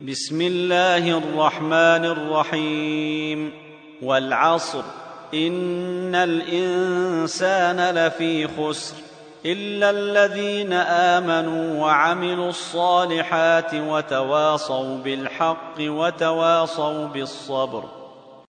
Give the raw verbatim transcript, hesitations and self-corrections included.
بسم الله الرحمن الرحيم. والعصر إن الإنسان لفي خسر إلا الذين آمنوا وعملوا الصالحات وتواصوا بالحق وتواصوا بالصبر.